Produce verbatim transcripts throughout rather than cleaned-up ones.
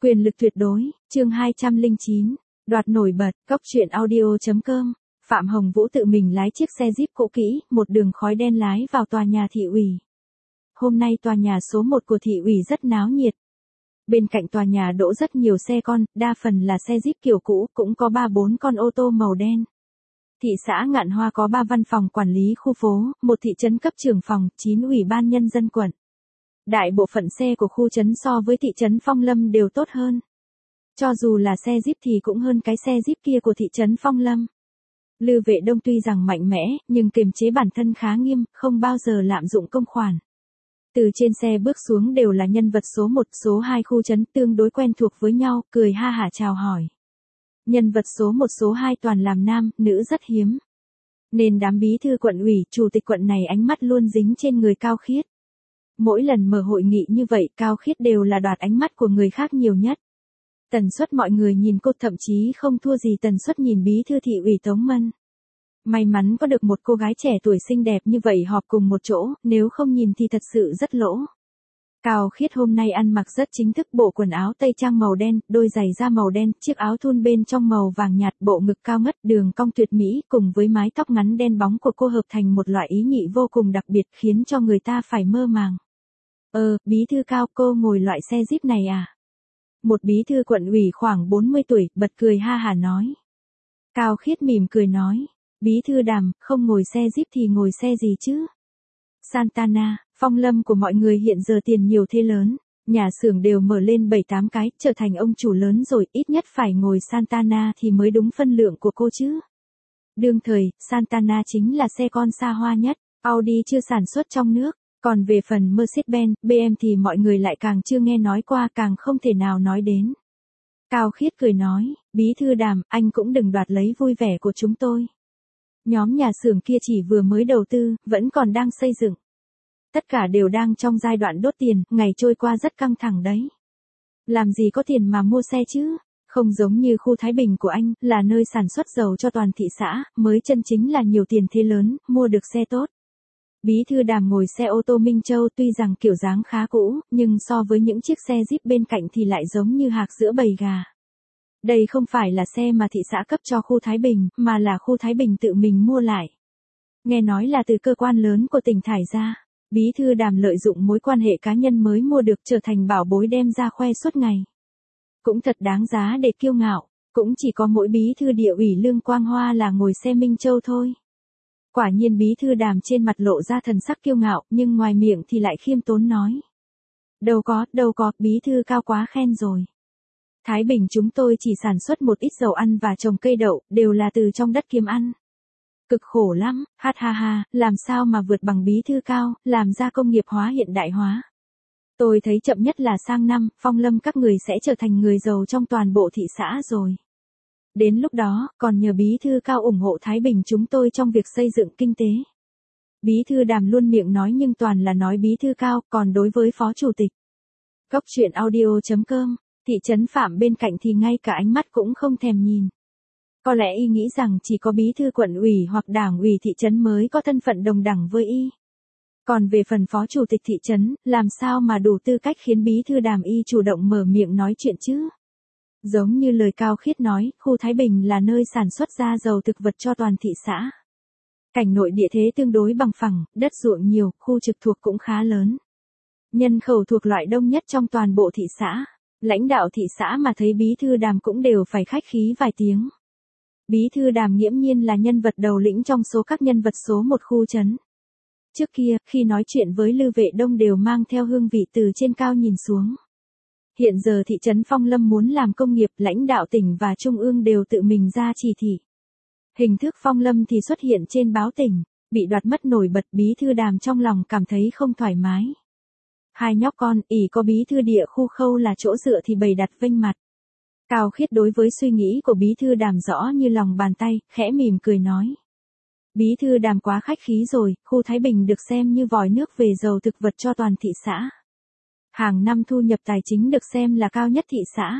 Quyền lực tuyệt đối, chương hai trăm lẻ chín, đoạt nổi bật, cóc truyện audio.com. Phạm Hồng Vũ tự mình lái chiếc xe Jeep cũ kỹ, một đường khói đen lái vào tòa nhà thị ủy. Hôm nay tòa nhà số một của thị ủy rất náo nhiệt. Bên cạnh tòa nhà đỗ rất nhiều xe con, đa phần là xe Jeep kiểu cũ, cũng có ba bốn con ô tô màu đen. Thị xã Ngạn Hoa có ba văn phòng quản lý khu phố, một thị trấn cấp trưởng phòng, chín ủy ban nhân dân quận. Đại bộ phận xe của khu trấn so với thị trấn Phong Lâm đều tốt hơn. Cho dù là xe Jeep thì cũng hơn cái xe Jeep kia của thị trấn Phong Lâm. Lư Vệ Đông tuy rằng mạnh mẽ, nhưng kiềm chế bản thân khá nghiêm, không bao giờ lạm dụng công khoản. Từ trên xe bước xuống đều là nhân vật số một, số hai khu trấn tương đối quen thuộc với nhau, cười ha hả chào hỏi. Nhân vật số một số hai toàn làm nam, nữ rất hiếm. Nên đám bí thư quận ủy, chủ tịch quận này ánh mắt luôn dính trên người Cao Khiết. Mỗi lần mở hội nghị như vậy, Cao Khiết đều là đoạt ánh mắt của người khác nhiều nhất. Tần suất mọi người nhìn cô thậm chí không thua gì tần suất nhìn bí thư thị ủy Tống Mân. May mắn có được một cô gái trẻ tuổi xinh đẹp như vậy họp cùng một chỗ, nếu không nhìn thì thật sự rất lỗ. Cao Khiết hôm nay ăn mặc rất chính thức, bộ quần áo tây trang màu đen, đôi giày da màu đen, chiếc áo thun bên trong màu vàng nhạt, bộ ngực cao ngất, đường cong tuyệt mỹ, cùng với mái tóc ngắn đen bóng của cô hợp thành một loại ý nhị vô cùng đặc biệt, khiến cho người ta phải mơ màng. Ờ, bí thư Cao, cô ngồi loại xe Jeep này à? Một bí thư quận ủy khoảng bốn mươi tuổi, bật cười ha hả nói. Cao Khiết mỉm cười nói, bí thư Đàm, không ngồi xe Jeep thì ngồi xe gì chứ? Santana, Phong Lâm của mọi người hiện giờ tiền nhiều thế lớn, nhà xưởng đều mở lên bảy tám cái, trở thành ông chủ lớn rồi, ít nhất phải ngồi Santana thì mới đúng phân lượng của cô chứ. Đương thời, Santana chính là xe con xa hoa nhất, Audi chưa sản xuất trong nước, còn về phần Mercedes-Benz, bê em thì mọi người lại càng chưa nghe nói qua, càng không thể nào nói đến. Cao Khiết cười nói, bí thư Đàm, anh cũng đừng đoạt lấy vui vẻ của chúng tôi. Nhóm nhà xưởng kia chỉ vừa mới đầu tư, vẫn còn đang xây dựng. Tất cả đều đang trong giai đoạn đốt tiền, ngày trôi qua rất căng thẳng đấy. Làm gì có tiền mà mua xe chứ? Không giống như khu Thái Bình của anh, là nơi sản xuất dầu cho toàn thị xã, mới chân chính là nhiều tiền thế lớn, mua được xe tốt. Bí thư Đàm ngồi xe ô tô Minh Châu, tuy rằng kiểu dáng khá cũ, nhưng so với những chiếc xe Jeep bên cạnh thì lại giống như hạc giữa bầy gà. Đây không phải là xe mà thị xã cấp cho khu Thái Bình, mà là khu Thái Bình tự mình mua lại. Nghe nói là từ cơ quan lớn của tỉnh thải ra. Bí thư Đàm lợi dụng mối quan hệ cá nhân mới mua được, trở thành bảo bối đem ra khoe suốt ngày. Cũng thật đáng giá để kiêu ngạo, cũng chỉ có mỗi bí thư địa ủy Lương Quang Hoa là ngồi xe Minh Châu thôi. Quả nhiên bí thư Đàm trên mặt lộ ra thần sắc kiêu ngạo, nhưng ngoài miệng thì lại khiêm tốn nói. Đâu có, đâu có, bí thư Cao quá khen rồi. Thái Bình chúng tôi chỉ sản xuất một ít dầu ăn và trồng cây đậu, đều là từ trong đất kiếm ăn. Cực khổ lắm, hát ha ha, làm sao mà vượt bằng bí thư Cao, làm ra công nghiệp hóa hiện đại hóa. Tôi thấy chậm nhất là sang năm, Phong Lâm các người sẽ trở thành người giàu trong toàn bộ thị xã rồi. Đến lúc đó, còn nhờ bí thư Cao ủng hộ Thái Bình chúng tôi trong việc xây dựng kinh tế. Bí thư Đàm luôn miệng nói nhưng toàn là nói bí thư Cao, còn đối với phó chủ tịch. Cóc truyện audio.com, thị trấn Phạm bên cạnh thì ngay cả ánh mắt cũng không thèm nhìn. Có lẽ y nghĩ rằng chỉ có bí thư quận ủy hoặc đảng ủy thị trấn mới có thân phận đồng đẳng với y. Còn về phần phó chủ tịch thị trấn, làm sao mà đủ tư cách khiến bí thư Đàm y chủ động mở miệng nói chuyện chứ? Giống như lời Cao Khiết nói, khu Thái Bình là nơi sản xuất ra dầu thực vật cho toàn thị xã. Cảnh nội địa thế tương đối bằng phẳng, đất ruộng nhiều, khu trực thuộc cũng khá lớn. Nhân khẩu thuộc loại đông nhất trong toàn bộ thị xã. Lãnh đạo thị xã mà thấy bí thư Đàm cũng đều phải khách khí vài tiếng. Bí thư Đàm nghiễm nhiên là nhân vật đầu lĩnh trong số các nhân vật số một khu trấn. Trước kia, khi nói chuyện với Lư Vệ Đông đều mang theo hương vị từ trên cao nhìn xuống. Hiện giờ thị trấn Phong Lâm muốn làm công nghiệp, lãnh đạo tỉnh và trung ương đều tự mình ra chỉ thị. Hình thức Phong Lâm thì xuất hiện trên báo tỉnh, bị đoạt mất nổi bật, bí thư Đàm trong lòng cảm thấy không thoải mái. Hai nhóc con, ỷ có bí thư địa khu Khâu là chỗ dựa thì bày đặt vênh mặt. Cao Khiết đối với suy nghĩ của bí thư Đàm rõ như lòng bàn tay, khẽ mỉm cười nói. Bí thư Đàm quá khách khí rồi, khu Thái Bình được xem như vòi nước về dầu thực vật cho toàn thị xã. Hàng năm thu nhập tài chính được xem là cao nhất thị xã.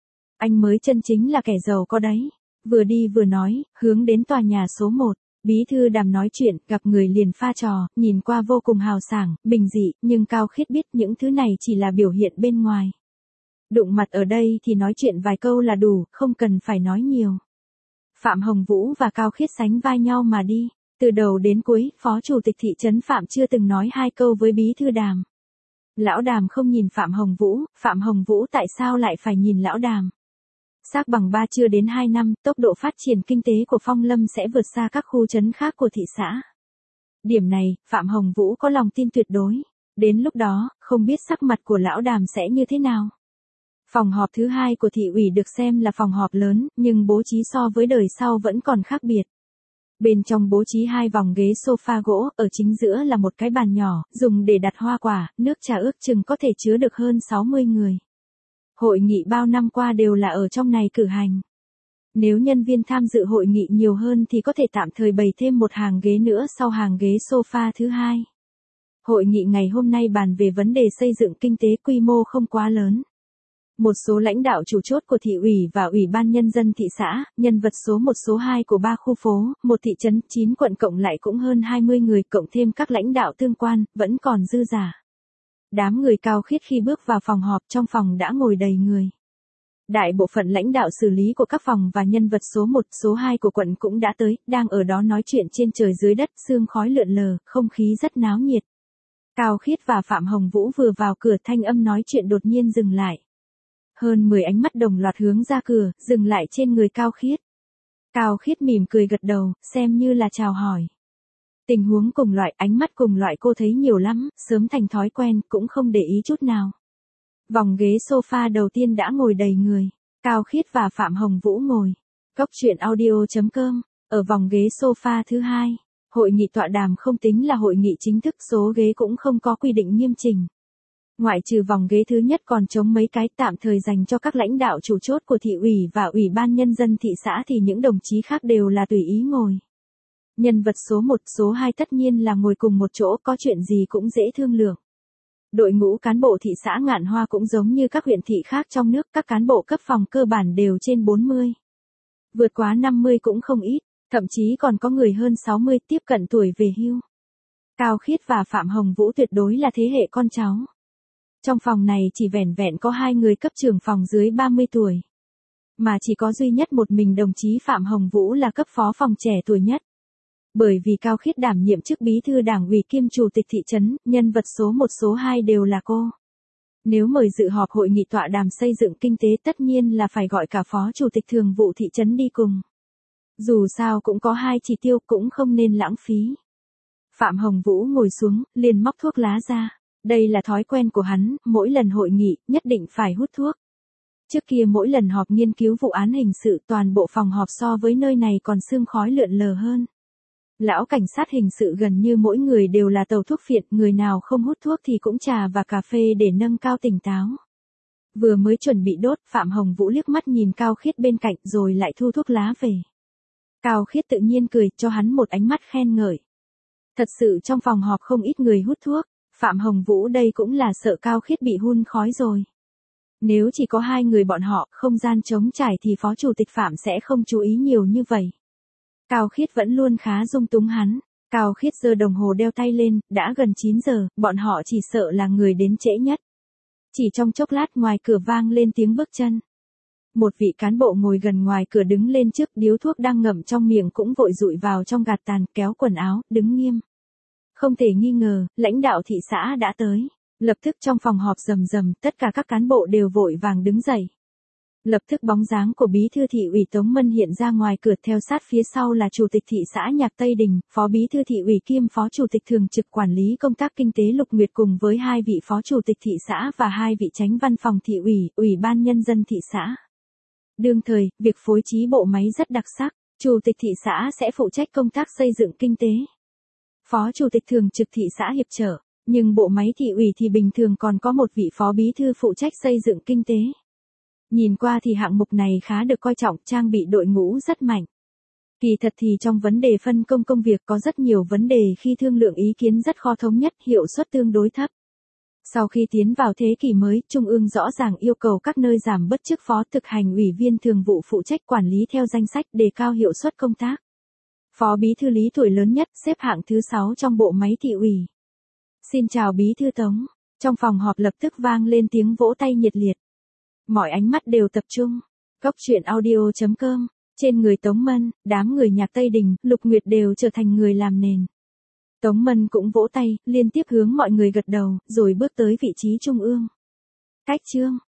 Anh mới chân chính là kẻ giàu có đấy. Vừa đi vừa nói, hướng đến tòa nhà số một. Bí thư Đàm nói chuyện, gặp người liền pha trò, nhìn qua vô cùng hào sảng, bình dị, nhưng Cao Khiết biết những thứ này chỉ là biểu hiện bên ngoài. Đụng mặt ở đây thì nói chuyện vài câu là đủ, không cần phải nói nhiều. Phạm Hồng Vũ và Cao Khiết sánh vai nhau mà đi. Từ đầu đến cuối, phó chủ tịch thị trấn Phạm chưa từng nói hai câu với bí thư Đàm. Lão Đàm không nhìn Phạm Hồng Vũ, Phạm Hồng Vũ tại sao lại phải nhìn lão Đàm? Xác bằng ba chưa đến hai năm, tốc độ phát triển kinh tế của Phong Lâm sẽ vượt xa các khu trấn khác của thị xã. Điểm này, Phạm Hồng Vũ có lòng tin tuyệt đối. Đến lúc đó, không biết sắc mặt của lão Đàm sẽ như thế nào. Phòng họp thứ hai của thị ủy được xem là phòng họp lớn, nhưng bố trí so với đời sau vẫn còn khác biệt. Bên trong bố trí hai vòng ghế sofa gỗ, ở chính giữa là một cái bàn nhỏ, dùng để đặt hoa quả, nước trà ước chừng có thể chứa được hơn sáu mươi người. Hội nghị bao năm qua đều là ở trong này cử hành. Nếu nhân viên tham dự hội nghị nhiều hơn thì có thể tạm thời bày thêm một hàng ghế nữa sau hàng ghế sofa thứ hai. Hội nghị ngày hôm nay bàn về vấn đề xây dựng kinh tế quy mô không quá lớn. Một số lãnh đạo chủ chốt của thị ủy và ủy ban nhân dân thị xã, nhân vật số một số hai của ba khu phố, một thị trấn, chín quận cộng lại cũng hơn hai mươi người, cộng thêm các lãnh đạo tương quan, vẫn còn dư giả. Đám người Cao Khiết khi bước vào phòng họp, trong phòng đã ngồi đầy người. Đại bộ phận lãnh đạo xử lý của các phòng và nhân vật số một, số hai của quận cũng đã tới, đang ở đó nói chuyện trên trời dưới đất, sương khói lượn lờ, không khí rất náo nhiệt. Cao Khiết và Phạm Hồng Vũ vừa vào cửa, thanh âm nói chuyện đột nhiên dừng lại. Hơn mười ánh mắt đồng loạt hướng ra cửa, dừng lại trên người Cao Khiết. Cao Khiết mỉm cười gật đầu, xem như là chào hỏi. Tình huống cùng loại, ánh mắt cùng loại cô thấy nhiều lắm, sớm thành thói quen, cũng không để ý chút nào. Vòng ghế sofa đầu tiên đã ngồi đầy người. Cao Khiết và Phạm Hồng Vũ ngồi. Cốc truyện audio chấm com. Ở vòng ghế sofa thứ hai, hội nghị tọa đàm không tính là hội nghị chính thức, số ghế cũng không có quy định nghiêm chỉnh. Ngoại trừ vòng ghế thứ nhất còn trống mấy cái, tạm thời dành cho các lãnh đạo chủ chốt của thị ủy và ủy ban nhân dân thị xã, thì những đồng chí khác đều là tùy ý ngồi. Nhân vật số một, số hai tất nhiên là ngồi cùng một chỗ, có chuyện gì cũng dễ thương lượng. Đội ngũ cán bộ thị xã Ngạn Hoa cũng giống như các huyện thị khác trong nước, các cán bộ cấp phòng cơ bản đều trên bốn mươi. Vượt quá năm mươi cũng không ít, thậm chí còn có người hơn sáu mươi, tiếp cận tuổi về hưu. Cao Khiết và Phạm Hồng Vũ tuyệt đối là thế hệ con cháu. Trong phòng này chỉ vẻn vẹn có hai người cấp trưởng phòng dưới ba mươi tuổi. Mà chỉ có duy nhất một mình đồng chí Phạm Hồng Vũ là cấp phó phòng trẻ tuổi nhất. Bởi vì Cao Khiết đảm nhiệm chức bí thư đảng ủy kiêm chủ tịch thị trấn, nhân vật số một số hai đều là cô. Nếu mời dự họp hội nghị tọa đàm xây dựng kinh tế tất nhiên là phải gọi cả phó chủ tịch thường vụ thị trấn đi cùng. Dù sao cũng có hai chỉ tiêu, cũng không nên lãng phí. Phạm Hồng Vũ ngồi xuống, liền móc thuốc lá ra. Đây là thói quen của hắn, mỗi lần hội nghị, nhất định phải hút thuốc. Trước kia mỗi lần họp nghiên cứu vụ án hình sự, toàn bộ phòng họp so với nơi này còn sương khói lượn lờ hơn. Lão cảnh sát hình sự gần như mỗi người đều là tàu thuốc phiện, người nào không hút thuốc thì cũng trà và cà phê để nâng cao tỉnh táo. Vừa mới chuẩn bị đốt, Phạm Hồng Vũ liếc mắt nhìn Cao Khiết bên cạnh rồi lại thu thuốc lá về. Cao Khiết tự nhiên cười, cho hắn một ánh mắt khen ngợi. Thật sự trong phòng họp không ít người hút thuốc, Phạm Hồng Vũ đây cũng là sợ Cao Khiết bị hun khói rồi. Nếu chỉ có hai người bọn họ, không gian trống trải thì phó chủ tịch Phạm sẽ không chú ý nhiều như vậy. Cao Khiết vẫn luôn khá dung túng hắn. Cao Khiết giơ đồng hồ đeo tay lên, đã gần chín giờ, bọn họ chỉ sợ là người đến trễ nhất. Chỉ trong chốc lát ngoài cửa vang lên tiếng bước chân. Một vị cán bộ ngồi gần ngoài cửa đứng lên trước, điếu thuốc đang ngậm trong miệng cũng vội dụi vào trong gạt tàn, kéo quần áo, đứng nghiêm. Không thể nghi ngờ, lãnh đạo thị xã đã tới. Lập tức trong phòng họp rầm rầm, tất cả các cán bộ đều vội vàng đứng dậy. Lập tức bóng dáng của bí thư thị ủy Tống Mân hiện ra ngoài cửa, theo sát phía sau là chủ tịch thị xã Nhạc Tây Đình, phó bí thư thị ủy kiêm phó chủ tịch thường trực quản lý công tác kinh tế Lục Nguyệt cùng với hai vị phó chủ tịch thị xã và hai vị chánh văn phòng thị ủy, ủy ban nhân dân thị xã. Đương thời, việc phối trí bộ máy rất đặc sắc, chủ tịch thị xã sẽ phụ trách công tác xây dựng kinh tế. Phó chủ tịch thường trực thị xã hiệp trợ, nhưng bộ máy thị ủy thì bình thường còn có một vị phó bí thư phụ trách xây dựng kinh tế. Nhìn qua thì hạng mục này khá được coi trọng, trang bị đội ngũ rất mạnh. Kỳ thật thì trong vấn đề phân công công việc có rất nhiều vấn đề khi thương lượng ý kiến rất khó thống nhất, hiệu suất tương đối thấp. Sau khi tiến vào thế kỷ mới, Trung ương rõ ràng yêu cầu các nơi giảm bớt chức phó thực hành ủy viên thường vụ phụ trách quản lý theo danh sách, đề cao hiệu suất công tác. Phó bí thư Lý tuổi lớn nhất, xếp hạng thứ sáu trong bộ máy thị ủy. Xin chào bí thư Tống. Trong phòng họp lập tức vang lên tiếng vỗ tay nhiệt liệt. Mọi ánh mắt đều tập trung. Cốc truyện audio chấm com. Trên người Tống Mân, đám người nhạc Tây Đình, Lục Nguyệt đều trở thành người làm nền. Tống Mân cũng vỗ tay, liên tiếp hướng mọi người gật đầu, rồi bước tới vị trí trung ương. Cách chương.